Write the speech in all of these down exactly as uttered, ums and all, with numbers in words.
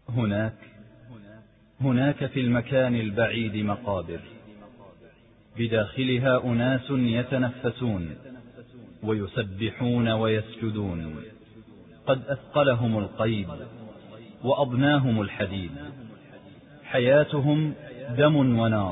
هناك هناك في المكان البعيد مقابر، بداخلها أناس يتنفسون ويسبحون ويسجدون، قد أثقلهم القيد وأضناهم الحديد، حياتهم دم ونار،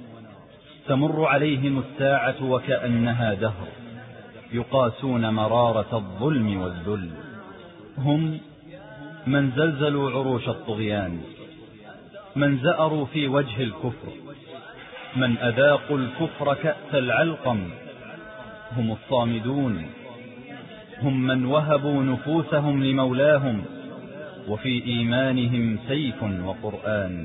تمر عليهم الساعة وكأنها دهر، يقاسون مرارة الظلم والذل. هم من زلزلوا عروش الطغيان، من زأروا في وجه الكفر، من أذاقوا الكفر كأس العلقم، هم الصامدون، هم من وهبوا نفوسهم لمولاهم، وفي إيمانهم سيف وقرآن.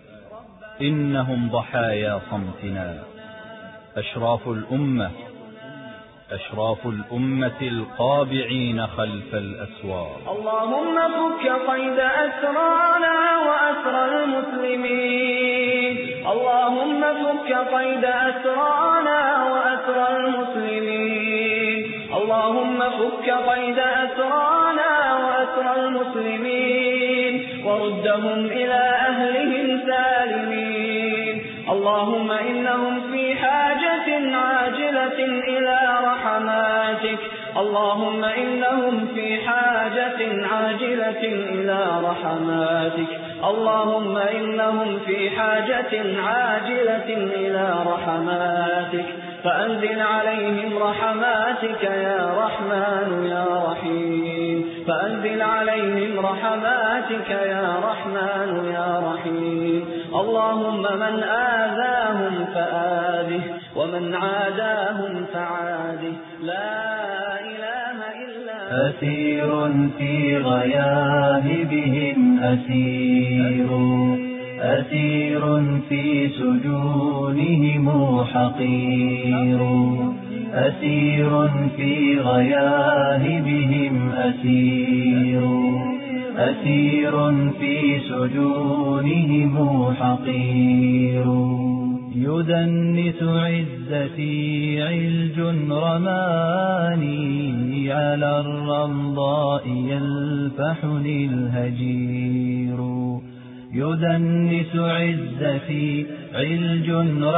إنهم ضحايا صمتنا، أشراف الأمة، أشراف الأمة القابعين خلف الأسوار. اللهم فك قيد أسرانا وأسر المسلمين، اللهم فك قيد أسرانا وأسر المسلمين، اللهم فك قيد أسرانا وأسر المسلمين، وردهم إلى أهلهم سالمين. اللهم إنهم في حاجة عاجلة إلى رحماتك، اللهم إنهم في حاجة عاجلة إلى رحماتك، اللهم إنهم في حاجة عاجلة إلى رحماتك، فأنزل عليهم رحماتك يا رحمن يا رحيم، فأنزل عليهم رحماتك يا رحمن يا رحيم. اللهم من آذاهم فآذه، ومن عاداهم فعاده، لا إله إلا أسير في غياهبهم أسير، أسير في سجونهم حقير، أسير في غياهبهم أسير، أسير في سجونهم حقير. يدنس عزتي علج رماني، على الرمضاء يلفحني الهجير. يدنس عزتي علج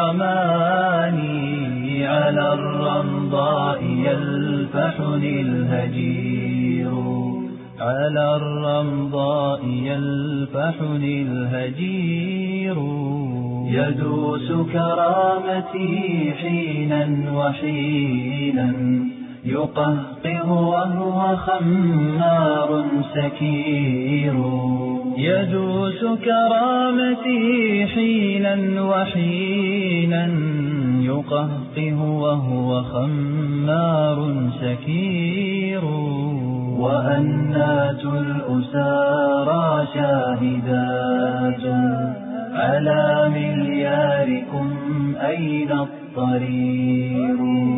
رماني، على الرمضاء يلفحني الهجير، على الرمضاء يلفحني الهجير. يدوس كرامتي حينا وحينا، يقهقه وهو خمار سكير. يدوس كرامتي حينا وحينا، يقهقه وهو خمار سكير. وأنات الأسارى شاهدات على ملياركم أين الطرير.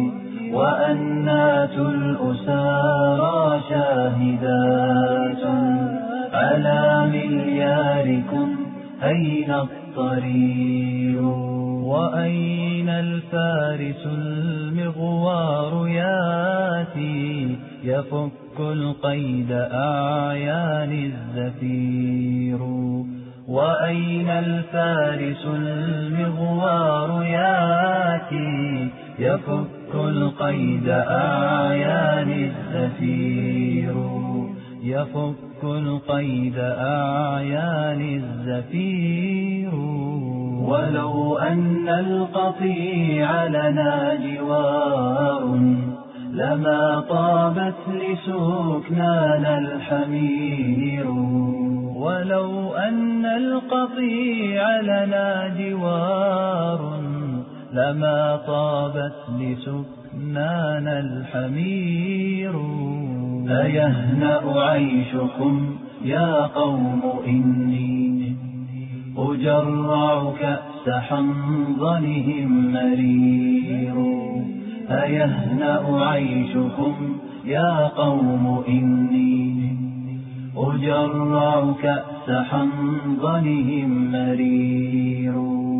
وأنات الأسارى شاهدات على ملياركم أين الطرير. وأين الفارس المغوار ياتي، يفك القيد أعيان الزفير. وأين الفارس المغوار ياتي، يفك القيد أعيان الزفير، يفك القيد أعيان الزفير. ولو أن القطيع لنا جوار، لما طابت لسكنانا الحمير. ولو أن القطيع لنا جوار، لما طابت لسكنانا الحمير. أيهنأ عيشكم يا قوم إني، أجرع كأس حنظلهم مرير. أيهنأ عيشكم يا قوم إني، أجرع كأس حنظلهم مرير.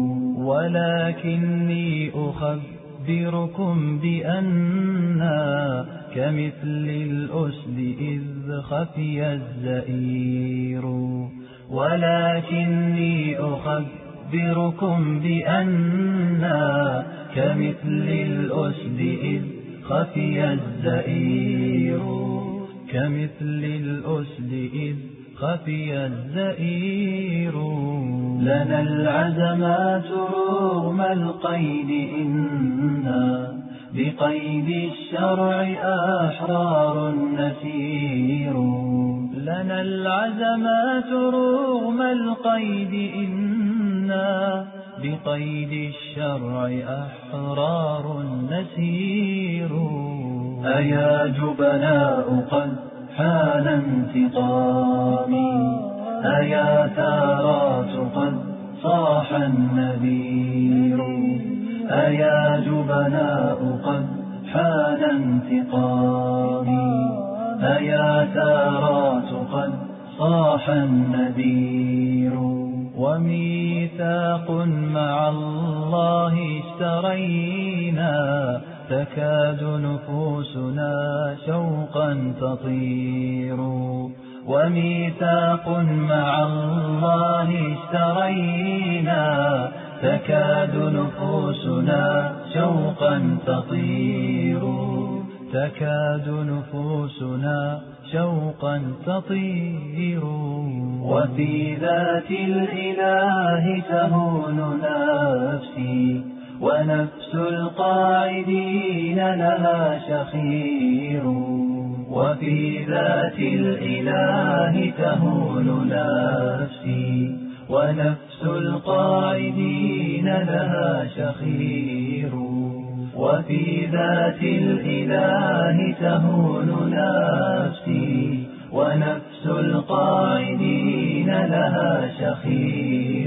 ولكني أخبركم بأننا كمثل الأسد إذ خفي الزئير. ولكني أخبركم بأننا كمثل الأسد إذ خفي الزئير كمثل الأسد إذ خفي الزئير لنا العزمات رغم القيد إنا بقيد الشرع أحرار نسير لنا العزمات رغم القيد إنا بقيد الشرع أحرار نسير أيا جبناء قد حان انتقامي أيا ثارات قد صاح النذير أيا جبناء قد حان انتقامي أيا ثارات قد صاح النذير وميثاق مع الله اشترينا تكاد نفوسنا شوقا تطير وميثاق مع الله اشترينا تكاد نفوسنا شوقا تطير تكاد نفوسنا شوقا تطير وفي ذات الإله تهون نفسي ونفس القاعدين لها شخير وفي ذات الإله تهون نفسي ونفس القاعدين لها شخير وفي ذات الإله تهون نفسي ونفس القاعدين لها شخير